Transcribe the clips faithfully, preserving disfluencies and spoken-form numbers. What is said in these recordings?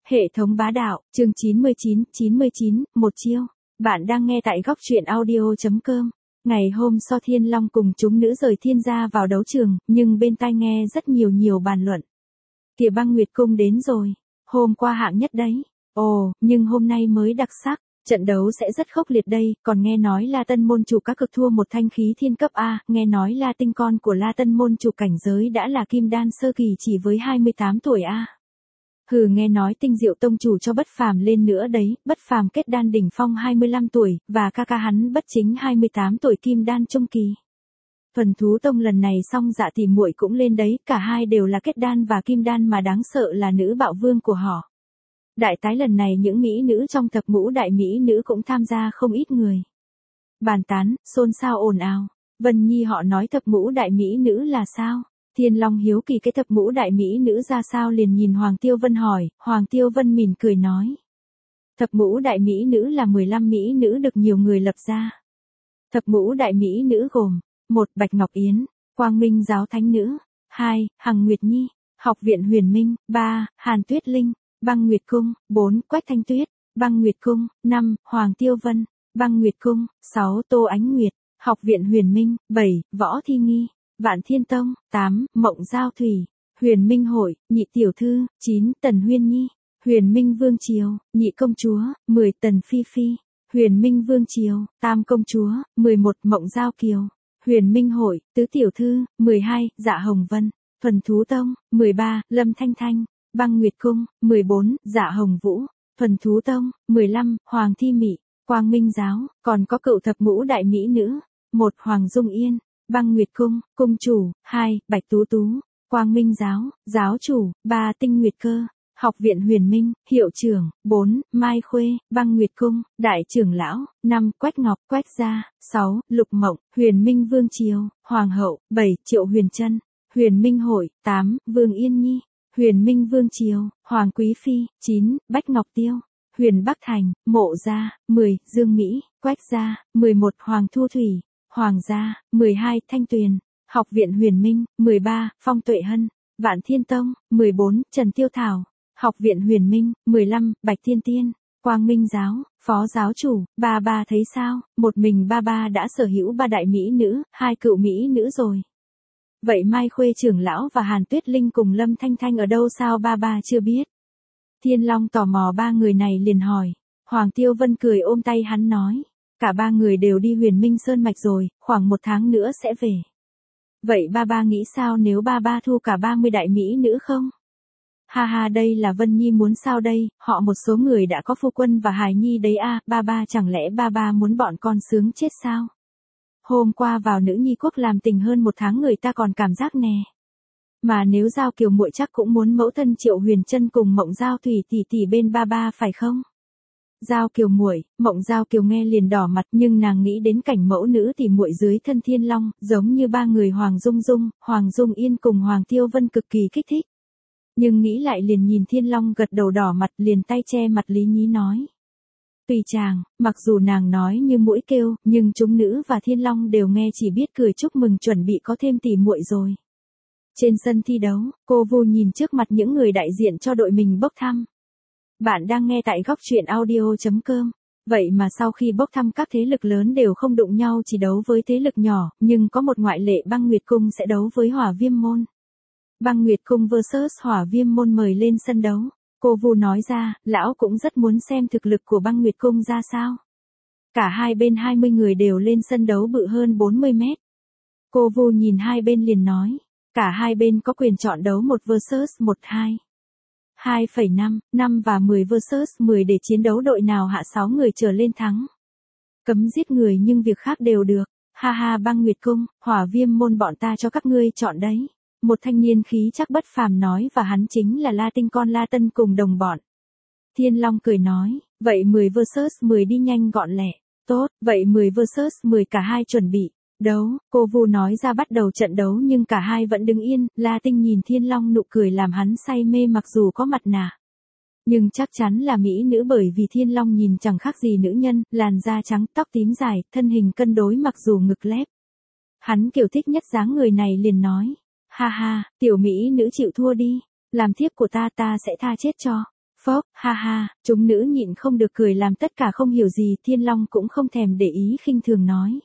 Hệ thống bá đạo, chương chín mươi chín, chín mươi chín, một chiêu. Bạn đang nghe tại góc truyện audio chấm com. Ngày hôm sau Thiên Long cùng chúng nữ rời Thiên gia vào đấu trường, nhưng bên tai nghe rất nhiều nhiều bàn luận. Kìa Băng Nguyệt Cung đến rồi, hôm qua hạng nhất đấy. Ồ, nhưng hôm nay mới đặc sắc, trận đấu sẽ rất khốc liệt đây, còn nghe nói La Tân môn chủ các cực thua một thanh khí thiên cấp A, nghe nói La Tinh con của La Tân môn chủ cảnh giới đã là kim đan sơ kỳ chỉ với hai mươi tám tuổi A. Hừ, nghe nói Tinh Diệu tông chủ cho Bất Phàm lên nữa đấy, Bất Phàm kết đan đỉnh phong hai mươi lăm tuổi, và ca ca hắn Bất Chính hai mươi tám tuổi kim đan trung kỳ. Thuần Thú tông lần này xong Dạ tỷ muội cũng lên đấy, cả hai đều là kết đan và kim đan mà đáng sợ là nữ bạo vương của họ. Đại tái lần này những mỹ nữ trong thập ngũ đại mỹ nữ cũng tham gia không ít người. Bàn tán, xôn xao ồn ào. Vân Nhi họ nói thập ngũ đại mỹ nữ là sao? Thiên Long hiếu kỳ cái thập ngũ đại mỹ nữ ra sao liền nhìn Hoàng Tiêu Vân hỏi, Hoàng Tiêu Vân mỉm cười nói. Thập ngũ đại mỹ nữ là mười lăm mỹ nữ được nhiều người lập ra. Thập ngũ đại mỹ nữ gồm: một Bạch Ngọc Yến, Quang Minh giáo thánh nữ; hai Hằng Nguyệt Nhi, Học viện Huyền Minh; ba Hàn Tuyết Linh, Băng Nguyệt Cung; bốn Quách Thanh Tuyết, Băng Nguyệt Cung; năm Hoàng Tiêu Vân, Băng Nguyệt Cung; sáu Tô Ánh Nguyệt, Học viện Huyền Minh; bảy Võ Thi Nghi, Vạn Thiên Tông; tám Mộng Giao Thủy, Huyền Minh Hội, nhị tiểu thư; chín Tần Huyên Nhi, Huyền Minh Vương Triều, nhị công chúa; mười Tần Phi Phi, Huyền Minh Vương Triều, tam công chúa; mười một Mộng Giao Kiều, Huyền Minh Hội, tứ tiểu thư; mười hai Dạ Hồng Vân, Thuần Thú Tông; mười ba Lâm Thanh Thanh, Băng Nguyệt Cung; mười bốn Dạ Hồng Vũ, Thuần Thú Tông; mười lăm Hoàng Thi Mị, Quang Minh Giáo. Còn có cựu thập ngũ đại mỹ nữ: một Hoàng Dung Yên, Băng Nguyệt Cung, cung chủ; hai Bạch Tú Tú, Quang Minh Giáo, giáo chủ; ba Tinh Nguyệt Cơ, Học viện Huyền Minh, hiệu trưởng; bốn Mai Khuê, Băng Nguyệt Cung, đại trưởng lão; năm Quách Ngọc, Quách gia; sáu Lục Mộng, Huyền Minh Vương Triều, Hoàng hậu; bảy Triệu Huyền Trân, Huyền Minh Hội; tám Vương Yên Nhi, Huyền Minh Vương Triều, Hoàng Quý Phi; chín Bách Ngọc Tiêu, Huyền Bắc Thành, Mộ gia; mười Dương Mỹ, Quách gia; mười một Hoàng Thu Thủy, Hoàng gia; mười hai Thanh Tuyền, Học viện Huyền Minh; mười ba Phong Tuệ Hân, Vạn Thiên Tông; mười bốn Trần Tiêu Thảo, Học viện Huyền Minh; mười lăm Bạch Thiên Tiên, Quang Minh Giáo, phó giáo chủ. Ba ba thấy sao, một mình ba ba đã sở hữu ba đại mỹ nữ, hai cựu mỹ nữ rồi. Vậy Mai Khuê trưởng lão và Hàn Tuyết Linh cùng Lâm Thanh Thanh ở đâu sao ba ba chưa biết? Thiên Long tò mò ba người này liền hỏi. Hoàng Tiêu Vân cười ôm tay hắn nói. Cả ba người đều đi Huyền Minh Sơn Mạch rồi, khoảng một tháng nữa sẽ về. Vậy ba ba nghĩ sao nếu ba ba thu cả ba mươi đại mỹ nữ không? Ha ha, đây là Vân Nhi muốn sao đây, họ một số người đã có phu quân và hài nhi đấy a, à, ba ba chẳng lẽ ba ba muốn bọn con sướng chết sao? Hôm qua vào Nữ Nhi Quốc làm tình hơn một tháng người ta còn cảm giác nè. Mà nếu Giao Kiều muội chắc cũng muốn mẫu thân Triệu Huyền Trân cùng Mộng Giao Thủy tỷ tỷ bên ba ba phải không? Giao Kiều muội, Mộng Giao Kiều nghe liền đỏ mặt nhưng nàng nghĩ đến cảnh mẫu nữ tỷ muội dưới thân Thiên Long, giống như ba người Hoàng Dung Dung, Hoàng Dung Yên cùng Hoàng Tiêu Vân cực kỳ kích thích. Nhưng nghĩ lại liền nhìn Thiên Long gật đầu đỏ mặt liền tay che mặt Lý Nhí nói. Tùy chàng, mặc dù nàng nói như mũi kêu, nhưng chúng nữ và Thiên Long đều nghe chỉ biết cười chúc mừng chuẩn bị có thêm tỷ muội rồi. Trên sân thi đấu, cô Vu nhìn trước mặt những người đại diện cho đội mình bốc thăm. Bạn đang nghe tại góc truyện audio chấm com. Vậy mà sau khi bốc thăm các thế lực lớn đều không đụng nhau chỉ đấu với thế lực nhỏ, nhưng có một ngoại lệ Băng Nguyệt Cung sẽ đấu với Hỏa Viêm Môn. Băng Nguyệt Cung versus Hỏa Viêm Môn mời lên sân đấu. Cô Vu nói ra, lão cũng rất muốn xem thực lực của Băng Nguyệt Cung ra sao. Cả hai bên hai mươi người đều lên sân đấu bự hơn bốn mươi mét. Cô Vu nhìn hai bên liền nói, cả hai bên có quyền chọn đấu một versus một hai. hai phẩy năm, năm và mười versus mười để chiến đấu đội nào hạ sáu người trở lên thắng. Cấm giết người nhưng việc khác đều được. Ha ha, Băng Nguyệt Cung, Hỏa Viêm Môn bọn ta cho các ngươi chọn đấy. Một thanh niên khí chắc bất phàm nói và hắn chính là La Tinh con La Tân cùng đồng bọn. Thiên Long cười nói, vậy mười versus mười đi nhanh gọn lẹ. Tốt, vậy mười versus mười cả hai chuẩn bị. Đấu, cô Vu nói ra bắt đầu trận đấu nhưng cả hai vẫn đứng yên, La Tinh nhìn Thiên Long nụ cười làm hắn say mê mặc dù có mặt nạ. Nhưng chắc chắn là mỹ nữ bởi vì Thiên Long nhìn chẳng khác gì nữ nhân, làn da trắng, tóc tím dài, thân hình cân đối mặc dù ngực lép. Hắn kiểu thích nhất dáng người này liền nói. Ha ha, tiểu mỹ nữ chịu thua đi, làm thiếp của ta ta sẽ tha chết cho. Phốc, ha ha, chúng nữ nhịn không được cười làm tất cả không hiểu gì, Thiên Long cũng không thèm để ý khinh thường nói.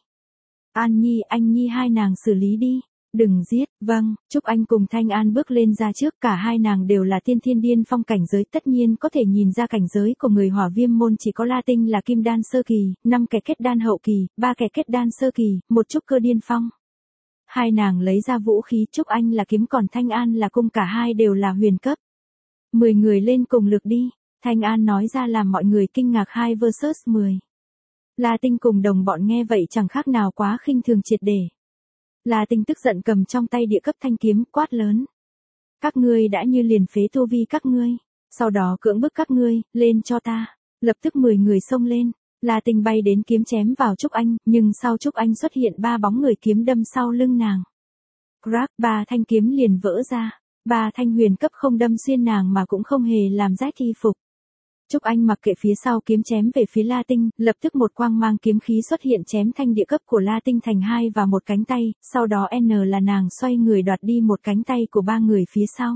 An Nhi, anh Nhi hai nàng xử lý đi. Đừng giết, vâng, Trúc Anh cùng Thanh An bước lên ra trước, cả hai nàng đều là tiên thiên điên phong cảnh giới, tất nhiên có thể nhìn ra cảnh giới của người Hỏa Viêm môn, chỉ có La Tinh là kim đan sơ kỳ, năm kẻ kết đan hậu kỳ, ba kẻ kết đan sơ kỳ, một trúc cơ điên phong. Hai nàng lấy ra vũ khí, Trúc Anh là kiếm còn Thanh An là cung, cả hai đều là huyền cấp. Mười người lên cùng lực đi, Thanh An nói ra làm mọi người kinh ngạc, hai versus mười. La Tinh cùng đồng bọn nghe vậy chẳng khác nào quá khinh thường triệt để. La Tinh tức giận cầm trong tay địa cấp thanh kiếm, quát lớn. Các ngươi đã như liền phế tu vi các ngươi, sau đó cưỡng bức các ngươi, lên cho ta. Lập tức mười người xông lên, La Tinh bay đến kiếm chém vào Trúc Anh, nhưng sau Trúc Anh xuất hiện ba bóng người kiếm đâm sau lưng nàng. Crack, ba thanh kiếm liền vỡ ra, ba thanh huyền cấp không đâm xuyên nàng mà cũng không hề làm rách y phục. Trúc Anh mặc kệ phía sau kiếm chém về phía La Tinh, lập tức một quang mang kiếm khí xuất hiện chém thanh địa cấp của La Tinh thành hai và một cánh tay, sau đó N là nàng xoay người đoạt đi một cánh tay của ba người phía sau.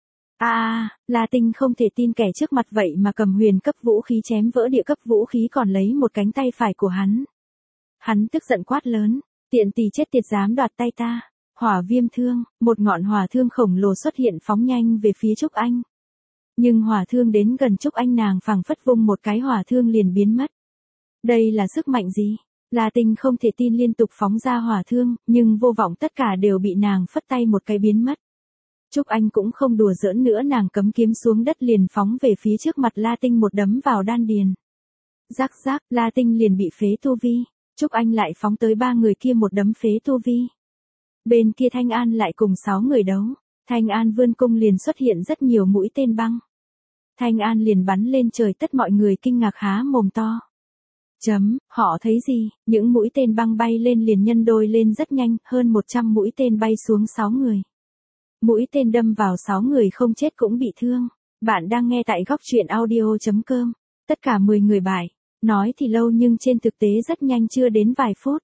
A à, La Tinh không thể tin kẻ trước mặt vậy mà cầm huyền cấp vũ khí chém vỡ địa cấp vũ khí còn lấy một cánh tay phải của hắn. Hắn tức giận quát lớn, tiện tỳ chết tiệt dám đoạt tay ta. Hỏa viêm thương, một ngọn hỏa thương khổng lồ xuất hiện phóng nhanh về phía Trúc Anh. Nhưng hỏa thương đến gần Trúc Anh nàng phảng phất vung một cái hỏa thương liền biến mất. Đây là sức mạnh gì? La Tinh không thể tin liên tục phóng ra hỏa thương, nhưng vô vọng tất cả đều bị nàng phất tay một cái biến mất. Trúc Anh cũng không đùa giỡn nữa, nàng cấm kiếm xuống đất liền phóng về phía trước mặt La Tinh một đấm vào đan điền. Rắc rắc, La Tinh liền bị phế tu vi. Trúc Anh lại phóng tới ba người kia một đấm phế tu vi. Bên kia Thanh An lại cùng sáu người đấu. Thanh An vươn cung liền xuất hiện rất nhiều mũi tên băng. Thanh An liền bắn lên trời, tất mọi người kinh ngạc há mồm to. Chấm, họ thấy gì, những mũi tên băng bay lên liền nhân đôi lên rất nhanh, hơn một trăm mũi tên bay xuống sáu người. Mũi tên đâm vào sáu người không chết cũng bị thương. Bạn đang nghe tại góc truyện audio chấm com. Tất cả mười người bại. Nói thì lâu nhưng trên thực tế rất nhanh, chưa đến vài phút.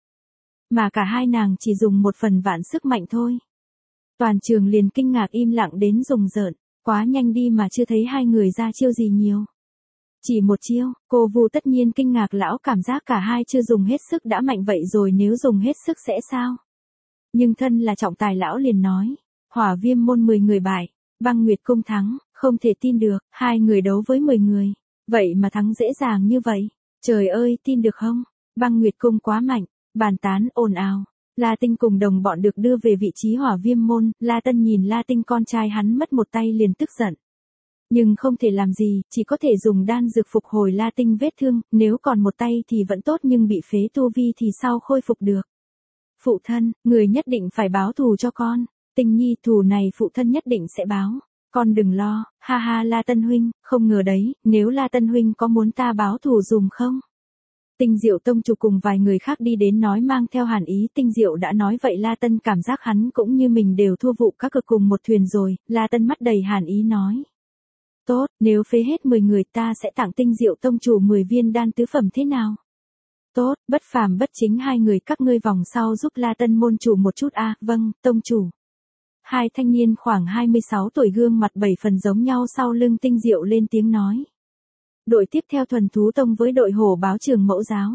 Mà cả hai nàng chỉ dùng một phần vạn sức mạnh thôi. Toàn trường liền kinh ngạc im lặng đến rùng rợn, quá nhanh đi mà chưa thấy hai người ra chiêu gì nhiều. Chỉ một chiêu, cô Vu tất nhiên kinh ngạc, lão cảm giác cả hai chưa dùng hết sức đã mạnh vậy rồi, nếu dùng hết sức sẽ sao? Nhưng thân là trọng tài lão liền nói, Hỏa Viêm môn mười người bại, Băng Nguyệt cung thắng, không thể tin được, hai người đấu với mười người, vậy mà thắng dễ dàng như vậy. Trời ơi, tin được không? Băng Nguyệt cung quá mạnh, bàn tán ồn ào. La Tinh cùng đồng bọn được đưa về vị trí Hỏa Viêm môn, La Tân nhìn La Tinh con trai hắn mất một tay liền tức giận. Nhưng không thể làm gì, chỉ có thể dùng đan dược phục hồi La Tinh vết thương, nếu còn một tay thì vẫn tốt nhưng bị phế tu vi thì sao khôi phục được. Phụ thân, người nhất định phải báo thù cho con. Tinh Nhi, thù này phụ thân nhất định sẽ báo. Con đừng lo, ha ha La Tân huynh, không ngờ đấy, nếu La Tân huynh có muốn ta báo thù dùm không? Tinh Diệu tông chủ cùng vài người khác đi đến nói mang theo hàn ý, Tinh Diệu đã nói vậy La Tân cảm giác hắn cũng như mình đều thua vụ các cực cùng một thuyền rồi, La Tân mắt đầy hàn ý nói. Tốt, nếu phế hết mười người ta sẽ tặng Tinh Diệu tông chủ mười viên đan tứ phẩm thế nào? Tốt, bất phàm bất chính hai người các ngươi vòng sau giúp La Tân môn chủ một chút a. À, vâng, tông chủ. Hai thanh niên khoảng hai mươi sáu tuổi gương mặt bảy phần giống nhau sau lưng Tinh Diệu lên tiếng nói. Đội tiếp theo Thuần Thú Tông với đội Hổ Báo Trường Mẫu Giáo.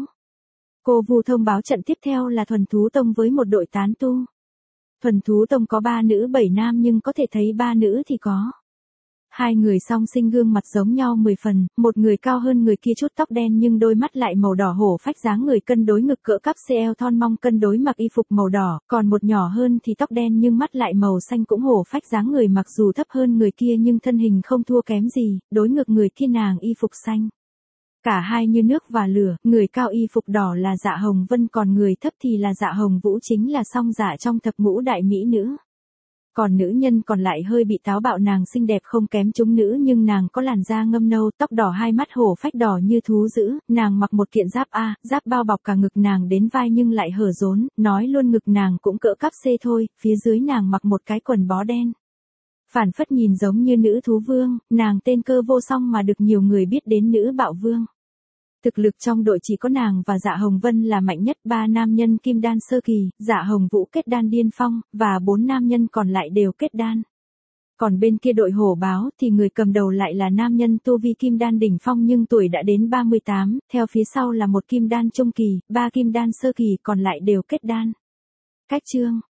Cô Vu thông báo trận tiếp theo là Thuần Thú Tông với một đội tán tu. Thuần Thú Tông có ba nữ bảy nam nhưng có thể thấy ba nữ thì có. Hai người song sinh gương mặt giống nhau mười phần, một người cao hơn người kia chút, tóc đen nhưng đôi mắt lại màu đỏ, hổ phách dáng người cân đối, ngực cỡ cắp xê eo thon mong cân đối, mặc y phục màu đỏ, còn một nhỏ hơn thì tóc đen nhưng mắt lại màu xanh cũng hổ phách dáng người, mặc dù thấp hơn người kia nhưng thân hình không thua kém gì, đối ngược người kia nàng y phục xanh. Cả hai như nước và lửa, người cao y phục đỏ là Dạ Hồng Vân, còn người thấp thì là Dạ Hồng Vũ, chính là song dạ trong thập ngũ đại mỹ nữ. Còn nữ nhân còn lại hơi bị táo bạo, nàng xinh đẹp không kém chúng nữ nhưng nàng có làn da ngâm nâu, tóc đỏ, hai mắt hổ phách đỏ như thú dữ, nàng mặc một kiện giáp A, giáp bao bọc cả ngực nàng đến vai nhưng lại hở rốn, nói luôn ngực nàng cũng cỡ cắp C thôi, phía dưới nàng mặc một cái quần bó đen. Phản phất nhìn giống như nữ thú vương, nàng tên Cơ Vô Song mà được nhiều người biết đến nữ bạo vương. Thực lực trong đội chỉ có nàng và Dạ Hồng Vân là mạnh nhất, ba nam nhân kim đan sơ kỳ, Dạ Hồng Vũ kết đan điên phong, và bốn nam nhân còn lại đều kết đan. Còn bên kia đội hổ báo thì người cầm đầu lại là nam nhân tu vi kim đan đỉnh phong nhưng tuổi đã đến ba mươi tám, theo phía sau là một kim đan trung kỳ, ba kim đan sơ kỳ còn lại đều kết đan. Cách chương